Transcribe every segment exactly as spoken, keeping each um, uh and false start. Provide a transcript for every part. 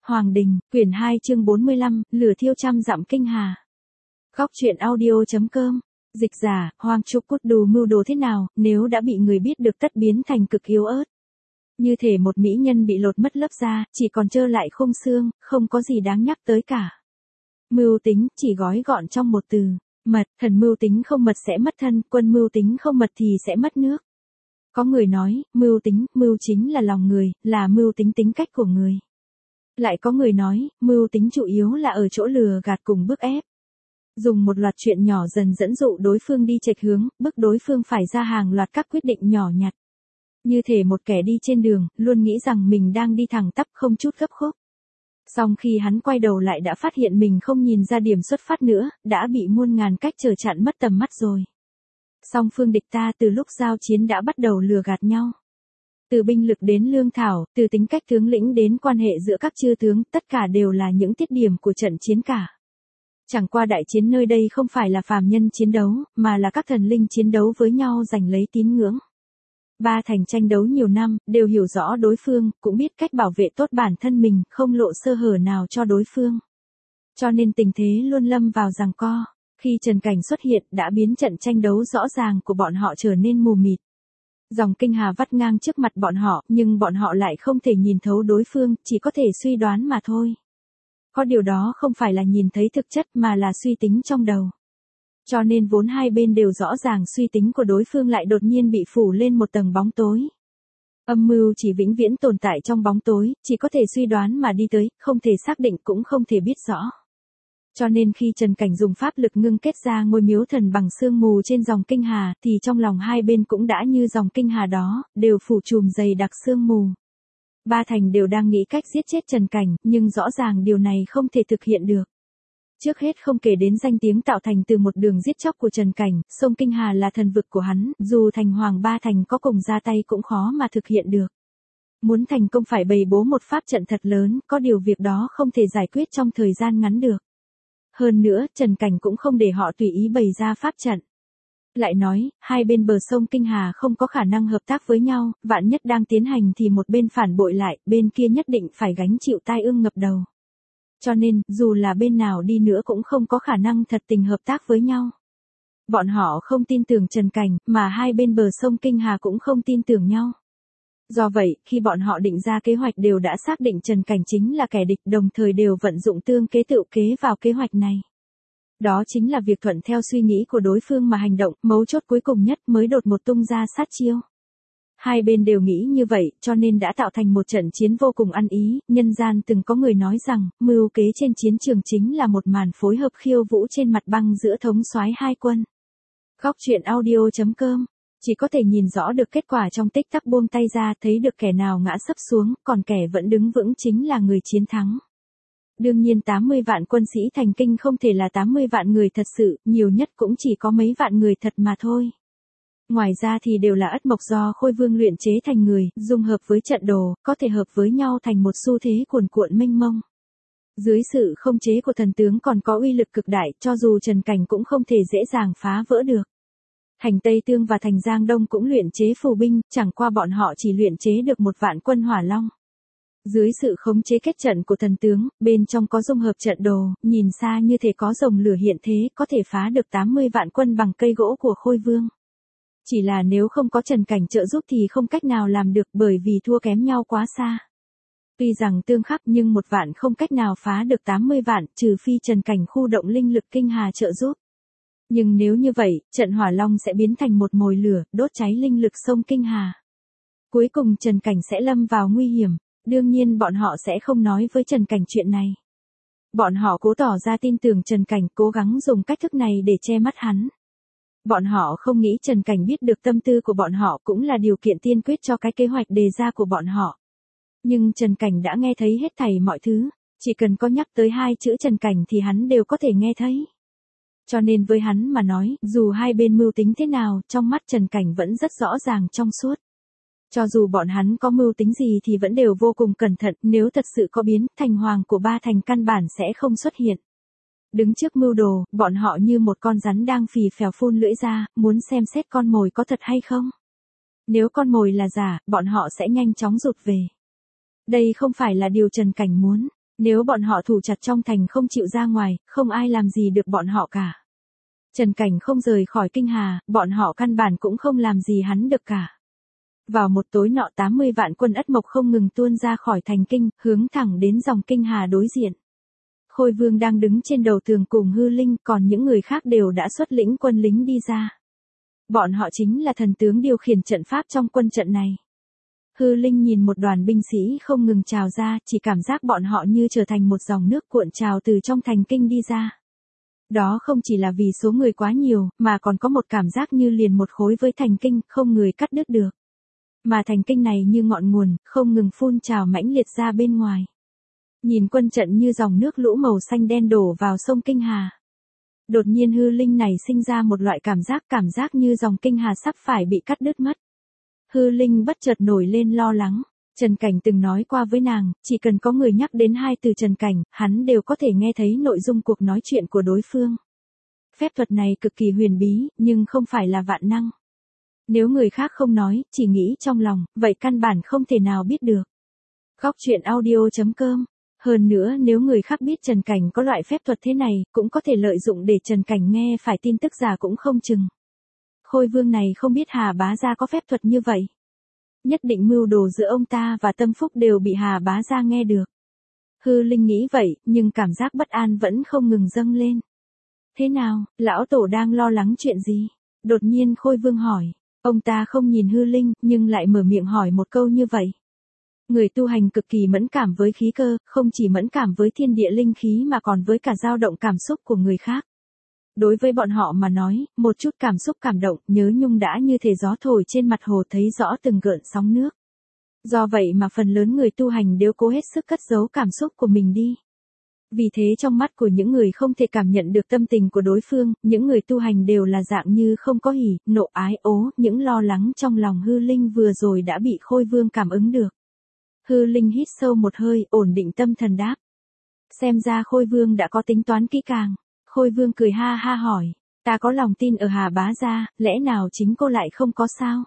Hoàng Đình, quyển hai chương bốn mươi lăm, lửa thiêu trăm dặm kinh hà. Góc truyện audio.com. Dịch giả, Hoàng Trúc Cút Đù mưu đồ thế nào, nếu đã bị người biết được tất biến thành cực yếu ớt. Như thể một mỹ nhân bị lột mất lớp da, chỉ còn trơ lại khung xương, không có gì đáng nhắc tới cả. Mưu tính, chỉ gói gọn trong một từ. Mật, thần mưu tính không mật sẽ mất thân, quân mưu tính không mật thì sẽ mất nước. Có người nói, mưu tính, mưu chính là lòng người, là mưu tính tính cách của người. Lại có người nói, mưu tính chủ yếu là ở chỗ lừa gạt cùng bức ép. Dùng một loạt chuyện nhỏ dần dẫn dụ đối phương đi chệch hướng, bức đối phương phải ra hàng loạt các quyết định nhỏ nhặt. Như thể một kẻ đi trên đường, luôn nghĩ rằng mình đang đi thẳng tắp không chút gấp khúc. Song khi hắn quay đầu lại đã phát hiện mình không nhìn ra điểm xuất phát nữa, đã bị muôn ngàn cách trở chặn mất tầm mắt rồi. Song phương địch ta từ lúc giao chiến đã bắt đầu lừa gạt nhau. Từ binh lực đến lương thảo, từ tính cách tướng lĩnh đến quan hệ giữa các chư tướng, tất cả đều là những tiết điểm của trận chiến cả. Chẳng qua đại chiến nơi đây không phải là phàm nhân chiến đấu, mà là các thần linh chiến đấu với nhau giành lấy tín ngưỡng. Ba thành tranh đấu nhiều năm, đều hiểu rõ đối phương, cũng biết cách bảo vệ tốt bản thân mình, không lộ sơ hở nào cho đối phương. Cho nên tình thế luôn lâm vào giằng co. Khi Trần Cảnh xuất hiện đã biến trận tranh đấu rõ ràng của bọn họ trở nên mù mịt. Dòng kinh hà vắt ngang trước mặt bọn họ, nhưng bọn họ lại không thể nhìn thấu đối phương, chỉ có thể suy đoán mà thôi. Có điều đó không phải là nhìn thấy thực chất mà là suy tính trong đầu. Cho nên vốn hai bên đều rõ ràng suy tính của đối phương lại đột nhiên bị phủ lên một tầng bóng tối. Âm mưu chỉ vĩnh viễn tồn tại trong bóng tối, chỉ có thể suy đoán mà đi tới, không thể xác định cũng không thể biết rõ. Cho nên khi Trần Cảnh dùng pháp lực ngưng kết ra ngôi miếu thần bằng sương mù trên dòng kinh hà, thì trong lòng hai bên cũng đã như dòng kinh hà đó, đều phủ trùm dày đặc sương mù. Ba thành đều đang nghĩ cách giết chết Trần Cảnh, nhưng rõ ràng điều này không thể thực hiện được. Trước hết không kể đến danh tiếng tạo thành từ một đường giết chóc của Trần Cảnh, sông Kinh Hà là thần vực của hắn, dù thành hoàng ba thành có cùng ra tay cũng khó mà thực hiện được. Muốn thành công phải bày bố một pháp trận thật lớn, có điều việc đó không thể giải quyết trong thời gian ngắn được. Hơn nữa, Trần Cảnh cũng không để họ tùy ý bày ra pháp trận. Lại nói, hai bên bờ sông Kinh Hà không có khả năng hợp tác với nhau, vạn nhất đang tiến hành thì một bên phản bội lại, bên kia nhất định phải gánh chịu tai ương ngập đầu. Cho nên, dù là bên nào đi nữa cũng không có khả năng thật tình hợp tác với nhau. Bọn họ không tin tưởng Trần Cảnh, mà hai bên bờ sông Kinh Hà cũng không tin tưởng nhau. Do vậy, khi bọn họ định ra kế hoạch đều đã xác định Trần Cảnh chính là kẻ địch, đồng thời đều vận dụng tương kế tự kế vào kế hoạch này. Đó chính là việc thuận theo suy nghĩ của đối phương mà hành động, mấu chốt cuối cùng nhất mới đột một tung ra sát chiêu. Hai bên đều nghĩ như vậy, cho nên đã tạo thành một trận chiến vô cùng ăn ý. Nhân gian từng có người nói rằng, mưu kế trên chiến trường chính là một màn phối hợp khiêu vũ trên mặt băng giữa thống soái hai quân. Góc truyện audio.com. Chỉ có thể nhìn rõ được kết quả trong tích tắc buông tay ra, thấy được kẻ nào ngã sấp xuống, còn kẻ vẫn đứng vững chính là người chiến thắng. Đương nhiên tám mươi vạn quân sĩ thành kinh không thể là tám mươi vạn người thật sự, nhiều nhất cũng chỉ có mấy vạn người thật mà thôi. Ngoài ra thì đều là ất mộc do Khôi Vương luyện chế thành người, dung hợp với trận đồ, có thể hợp với nhau thành một xu thế cuồn cuộn mênh mông. Dưới sự không chế của thần tướng còn có uy lực cực đại, cho dù Trần Cảnh cũng không thể dễ dàng phá vỡ được. Thành Tây Tương và thành Giang Đông cũng luyện chế phù binh, chẳng qua bọn họ chỉ luyện chế được một vạn quân hỏa long. Dưới sự khống chế kết trận của thần tướng, bên trong có dung hợp trận đồ, nhìn xa như thể có rồng lửa hiện thế, có thể phá được tám mươi vạn quân bằng cây gỗ của Khôi Vương. Chỉ là nếu không có Trần Cảnh trợ giúp thì không cách nào làm được, bởi vì thua kém nhau quá xa. Tuy rằng tương khắc nhưng một vạn không cách nào phá được tám mươi vạn, trừ phi Trần Cảnh khu động linh lực kinh hà trợ giúp. Nhưng nếu như vậy, trận hỏa long sẽ biến thành một mồi lửa, đốt cháy linh lực sông Kinh Hà. Cuối cùng Trần Cảnh sẽ lâm vào nguy hiểm. Đương nhiên bọn họ sẽ không nói với Trần Cảnh chuyện này. Bọn họ cố tỏ ra tin tưởng Trần Cảnh, cố gắng dùng cách thức này để che mắt hắn. Bọn họ không nghĩ Trần Cảnh biết được tâm tư của bọn họ cũng là điều kiện tiên quyết cho cái kế hoạch đề ra của bọn họ. Nhưng Trần Cảnh đã nghe thấy hết thảy mọi thứ, chỉ cần có nhắc tới hai chữ Trần Cảnh thì hắn đều có thể nghe thấy. Cho nên với hắn mà nói, dù hai bên mưu tính thế nào, trong mắt Trần Cảnh vẫn rất rõ ràng trong suốt. Cho dù bọn hắn có mưu tính gì thì vẫn đều vô cùng cẩn thận, nếu thật sự có biến, thành hoàng của ba thành căn bản sẽ không xuất hiện. Đứng trước mưu đồ, bọn họ như một con rắn đang phì phèo phun lưỡi ra, muốn xem xét con mồi có thật hay không. Nếu con mồi là giả, bọn họ sẽ nhanh chóng rụt về. Đây không phải là điều Trần Cảnh muốn. Nếu bọn họ thủ chặt trong thành không chịu ra ngoài, không ai làm gì được bọn họ cả. Trần Cảnh không rời khỏi Kinh Hà, bọn họ căn bản cũng không làm gì hắn được cả. Vào một tối nọ tám mươi vạn quân Ất Mộc không ngừng tuôn ra khỏi thành kinh, hướng thẳng đến dòng Kinh Hà đối diện. Khôi Vương đang đứng trên đầu tường cùng Hư Linh, còn những người khác đều đã xuất lĩnh quân lính đi ra. Bọn họ chính là thần tướng điều khiển trận pháp trong quân trận này. Hư Linh nhìn một đoàn binh sĩ không ngừng trào ra, chỉ cảm giác bọn họ như trở thành một dòng nước cuộn trào từ trong thành kinh đi ra. Đó không chỉ là vì số người quá nhiều, mà còn có một cảm giác như liền một khối với thành kinh, không người cắt đứt được. Mà thành kinh này như ngọn nguồn, không ngừng phun trào mãnh liệt ra bên ngoài. Nhìn quân trận như dòng nước lũ màu xanh đen đổ vào sông Kinh Hà. Đột nhiên Hư Linh này sinh ra một loại cảm giác, cảm giác như dòng Kinh Hà sắp phải bị cắt đứt mất. Hư Linh bất chợt nổi lên lo lắng. Trần Cảnh từng nói qua với nàng, chỉ cần có người nhắc đến hai từ Trần Cảnh, hắn đều có thể nghe thấy nội dung cuộc nói chuyện của đối phương. Phép thuật này cực kỳ huyền bí, nhưng không phải là vạn năng. Nếu người khác không nói, chỉ nghĩ trong lòng, vậy căn bản không thể nào biết được. Góc truyện audio chấm com. Hơn nữa nếu người khác biết Trần Cảnh có loại phép thuật thế này, cũng có thể lợi dụng để Trần Cảnh nghe phải tin tức giả cũng không chừng. Khôi Vương này không biết Hà Bá Gia có phép thuật như vậy. Nhất định mưu đồ giữa ông ta và Tâm Phúc đều bị Hà Bá Gia nghe được. Hư Linh nghĩ vậy, nhưng cảm giác bất an vẫn không ngừng dâng lên. Thế nào, lão tổ đang lo lắng chuyện gì? Đột nhiên Khôi Vương hỏi. Ông ta không nhìn Hư Linh, nhưng lại mở miệng hỏi một câu như vậy. Người tu hành cực kỳ mẫn cảm với khí cơ, không chỉ mẫn cảm với thiên địa linh khí mà còn với cả dao động cảm xúc của người khác. Đối với bọn họ mà nói, một chút cảm xúc cảm động, nhớ nhung đã như thể gió thổi trên mặt hồ thấy rõ từng gợn sóng nước. Do vậy mà phần lớn người tu hành đều cố hết sức cất giấu cảm xúc của mình đi. Vì thế trong mắt của những người không thể cảm nhận được tâm tình của đối phương, những người tu hành đều là dạng như không có hỉ, nộ ái ố, những lo lắng trong lòng Hư Linh vừa rồi đã bị Khôi Vương cảm ứng được. Hư Linh hít sâu một hơi, ổn định tâm thần đáp. Xem ra Khôi Vương đã có tính toán kỹ càng. Khôi Vương cười ha ha hỏi, ta có lòng tin ở Hà Bá Gia, lẽ nào chính cô lại không có sao?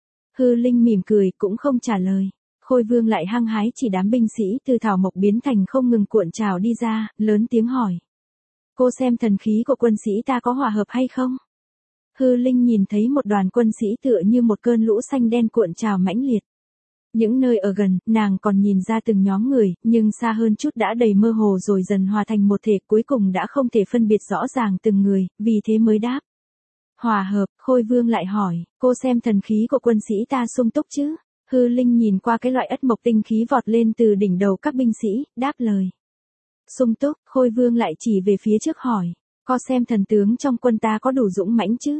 Hư Linh mỉm cười, cũng không trả lời. Khôi Vương lại hăng hái chỉ đám binh sĩ từ thảo mộc biến thành không ngừng cuộn trào đi ra, lớn tiếng hỏi. Cô xem thần khí của quân sĩ ta có hòa hợp hay không? Hư Linh nhìn thấy một đoàn quân sĩ tựa như một cơn lũ xanh đen cuộn trào mãnh liệt. Những nơi ở gần, nàng còn nhìn ra từng nhóm người, nhưng xa hơn chút đã đầy mơ hồ rồi dần hòa thành một thể, cuối cùng đã không thể phân biệt rõ ràng từng người, vì thế mới đáp. Hòa hợp, Khôi Vương lại hỏi, cô xem thần khí của quân sĩ ta sung túc chứ? Hư Linh nhìn qua cái loại ất mộc tinh khí vọt lên từ đỉnh đầu các binh sĩ, đáp lời. Sung túc, Khôi Vương lại chỉ về phía trước hỏi, có xem thần tướng trong quân ta có đủ dũng mãnh chứ?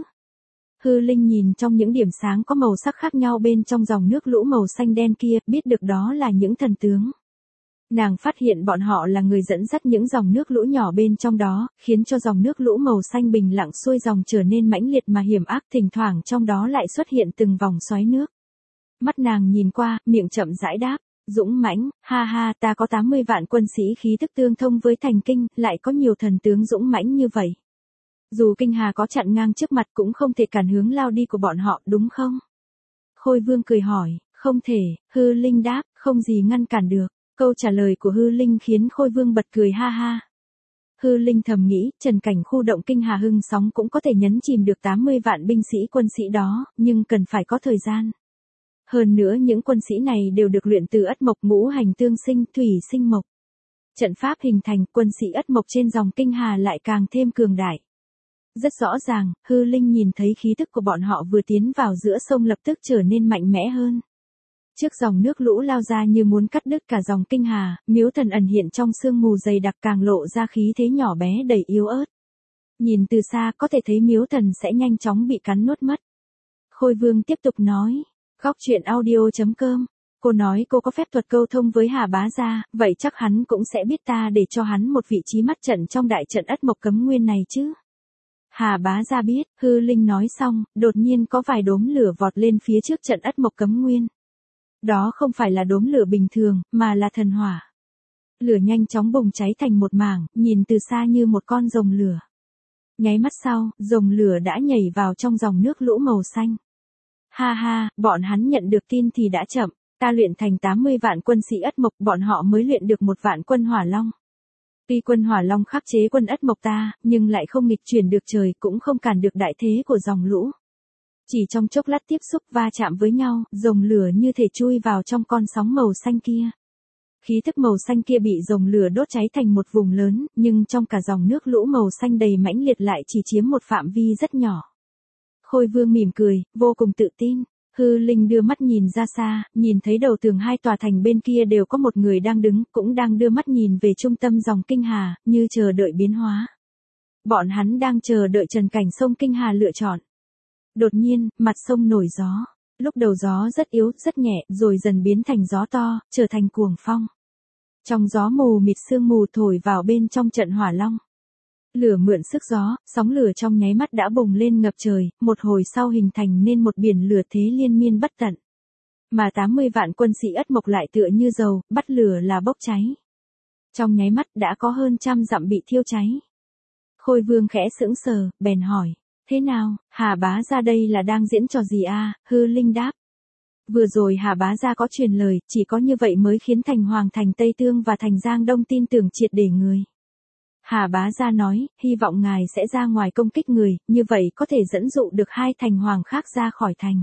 Hư Linh nhìn trong những điểm sáng có màu sắc khác nhau bên trong dòng nước lũ màu xanh đen kia, biết được đó là những thần tướng. Nàng phát hiện bọn họ là người dẫn dắt những dòng nước lũ nhỏ bên trong đó, khiến cho dòng nước lũ màu xanh bình lặng xuôi dòng trở nên mãnh liệt mà hiểm ác, thỉnh thoảng trong đó lại xuất hiện từng vòng xoáy nước. Mắt nàng nhìn qua, miệng chậm rãi đáp, dũng mãnh, ha ha, ta có tám mươi vạn quân sĩ khí tức tương thông với thành kinh, lại có nhiều thần tướng dũng mãnh như vậy. Dù Kinh Hà có chặn ngang trước mặt cũng không thể cản hướng lao đi của bọn họ, đúng không? Khôi Vương cười hỏi, không thể, Hư Linh đáp, không gì ngăn cản được. Câu trả lời của Hư Linh khiến Khôi Vương bật cười ha ha. Hư Linh thầm nghĩ, Trần Cảnh khu động Kinh Hà hưng sóng cũng có thể nhấn chìm được tám mươi vạn binh sĩ quân sĩ đó, nhưng cần phải có thời gian. Hơn nữa những quân sĩ này đều được luyện từ ất mộc ngũ hành tương sinh, thủy sinh mộc. Trận pháp hình thành, quân sĩ ất mộc trên dòng Kinh Hà lại càng thêm cường đại. Rất rõ ràng, Hư Linh nhìn thấy khí tức của bọn họ vừa tiến vào giữa sông lập tức trở nên mạnh mẽ hơn. Trước dòng nước lũ lao ra như muốn cắt đứt cả dòng Kinh Hà, Miếu Thần ẩn hiện trong sương mù dày đặc càng lộ ra khí thế nhỏ bé đầy yếu ớt. Nhìn từ xa có thể thấy Miếu Thần sẽ nhanh chóng bị cắn nuốt mất. Khôi Vương tiếp tục nói, góc truyện audio chấm com, cô nói cô có phép thuật câu thông với Hà Bá Gia, vậy chắc hắn cũng sẽ biết ta để cho hắn một vị trí mắt trận trong đại trận ất mộc cấm nguyên này chứ. Hà Bá Gia biết, Hư Linh nói xong, đột nhiên có vài đốm lửa vọt lên phía trước trận ất mộc cấm nguyên. Đó không phải là đốm lửa bình thường, mà là thần hỏa. Lửa nhanh chóng bùng cháy thành một mảng, nhìn từ xa như một con rồng lửa. Nháy mắt sau, rồng lửa đã nhảy vào trong dòng nước lũ màu xanh. Ha ha, bọn hắn nhận được tin thì đã chậm. Ta luyện thành tám mươi vạn quân sĩ Ất Mộc, bọn họ mới luyện được một vạn quân Hỏa Long. Tuy quân Hỏa Long khắc chế quân Ất Mộc ta, nhưng lại không nghịch chuyển được trời, cũng không cản được đại thế của dòng lũ. Chỉ trong chốc lát tiếp xúc va chạm với nhau, dòng lửa như thể chui vào trong con sóng màu xanh kia. Khí thức màu xanh kia bị dòng lửa đốt cháy thành một vùng lớn, nhưng trong cả dòng nước lũ màu xanh đầy mãnh liệt lại chỉ chiếm một phạm vi rất nhỏ. Khôi Vương mỉm cười, vô cùng tự tin. Hư Linh đưa mắt nhìn ra xa, nhìn thấy đầu tường hai tòa thành bên kia đều có một người đang đứng, cũng đang đưa mắt nhìn về trung tâm dòng Kinh Hà, như chờ đợi biến hóa. Bọn hắn đang chờ đợi trần cảnh sông Kinh Hà lựa chọn. Đột nhiên, mặt sông nổi gió. Lúc đầu gió rất yếu, rất nhẹ, rồi dần biến thành gió to, trở thành cuồng phong. Trong gió mù mịt sương mù thổi vào bên trong trận Hỏa Long. Lửa mượn sức gió, sóng lửa trong nháy mắt đã bùng lên ngập trời, một hồi sau hình thành nên một biển lửa thế liên miên bất tận. Mà tám mươi vạn quân sĩ Ất Mộc lại tựa như dầu, bắt lửa là bốc cháy. Trong nháy mắt đã có hơn trăm dặm bị thiêu cháy. Khôi Vương khẽ sững sờ, bèn hỏi, thế nào, Hà Bá Gia đây là đang diễn trò gì a? Hư Linh đáp. Vừa rồi Hà Bá Gia có truyền lời, chỉ có như vậy mới khiến thành Hoàng thành Tây Tương và thành Giang Đông tin tưởng triệt để người. Hà Bá Gia nói, hy vọng ngài sẽ ra ngoài công kích người, như vậy có thể dẫn dụ được hai thành hoàng khác ra khỏi thành.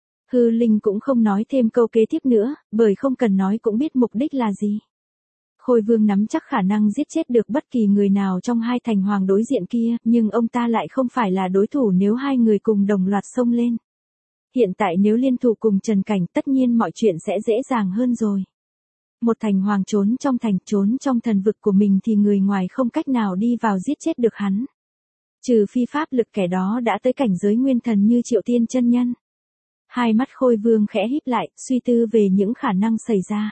Hư Linh cũng không nói thêm câu kế tiếp nữa, bởi không cần nói cũng biết mục đích là gì. Khôi Vương nắm chắc khả năng giết chết được bất kỳ người nào trong hai thành hoàng đối diện kia, nhưng ông ta lại không phải là đối thủ nếu hai người cùng đồng loạt xông lên. Hiện tại nếu liên thủ cùng Trần Cảnh tất nhiên mọi chuyện sẽ dễ dàng hơn rồi. Một thành hoàng trốn trong thành, trốn trong thần vực của mình thì người ngoài không cách nào đi vào giết chết được hắn. Trừ phi pháp lực kẻ đó đã tới cảnh giới nguyên thần như Triệu Tiên chân nhân. Hai mắt Khôi Vương khẽ híp lại, suy tư về những khả năng xảy ra.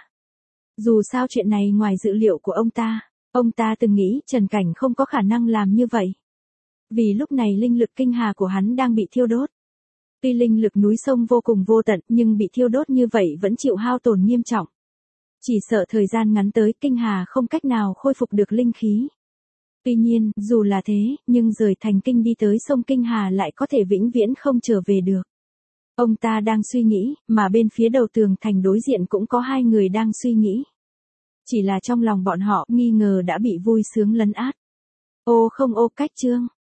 Dù sao chuyện này ngoài dự liệu của ông ta, ông ta từng nghĩ Trần Cảnh không có khả năng làm như vậy. Vì lúc này linh lực Kinh Hà của hắn đang bị thiêu đốt. Tuy linh lực núi sông vô cùng vô tận nhưng bị thiêu đốt như vậy vẫn chịu hao tổn nghiêm trọng. Chỉ sợ thời gian ngắn tới Kinh Hà không cách nào khôi phục được linh khí. Tuy nhiên, dù là thế, nhưng rời thành Kinh đi tới sông Kinh Hà lại có thể vĩnh viễn không trở về được. Ông ta đang suy nghĩ, mà bên phía đầu tường thành đối diện cũng có hai người đang suy nghĩ. Chỉ là trong lòng bọn họ nghi ngờ đã bị vui sướng lấn át. Ô không ô cách chương.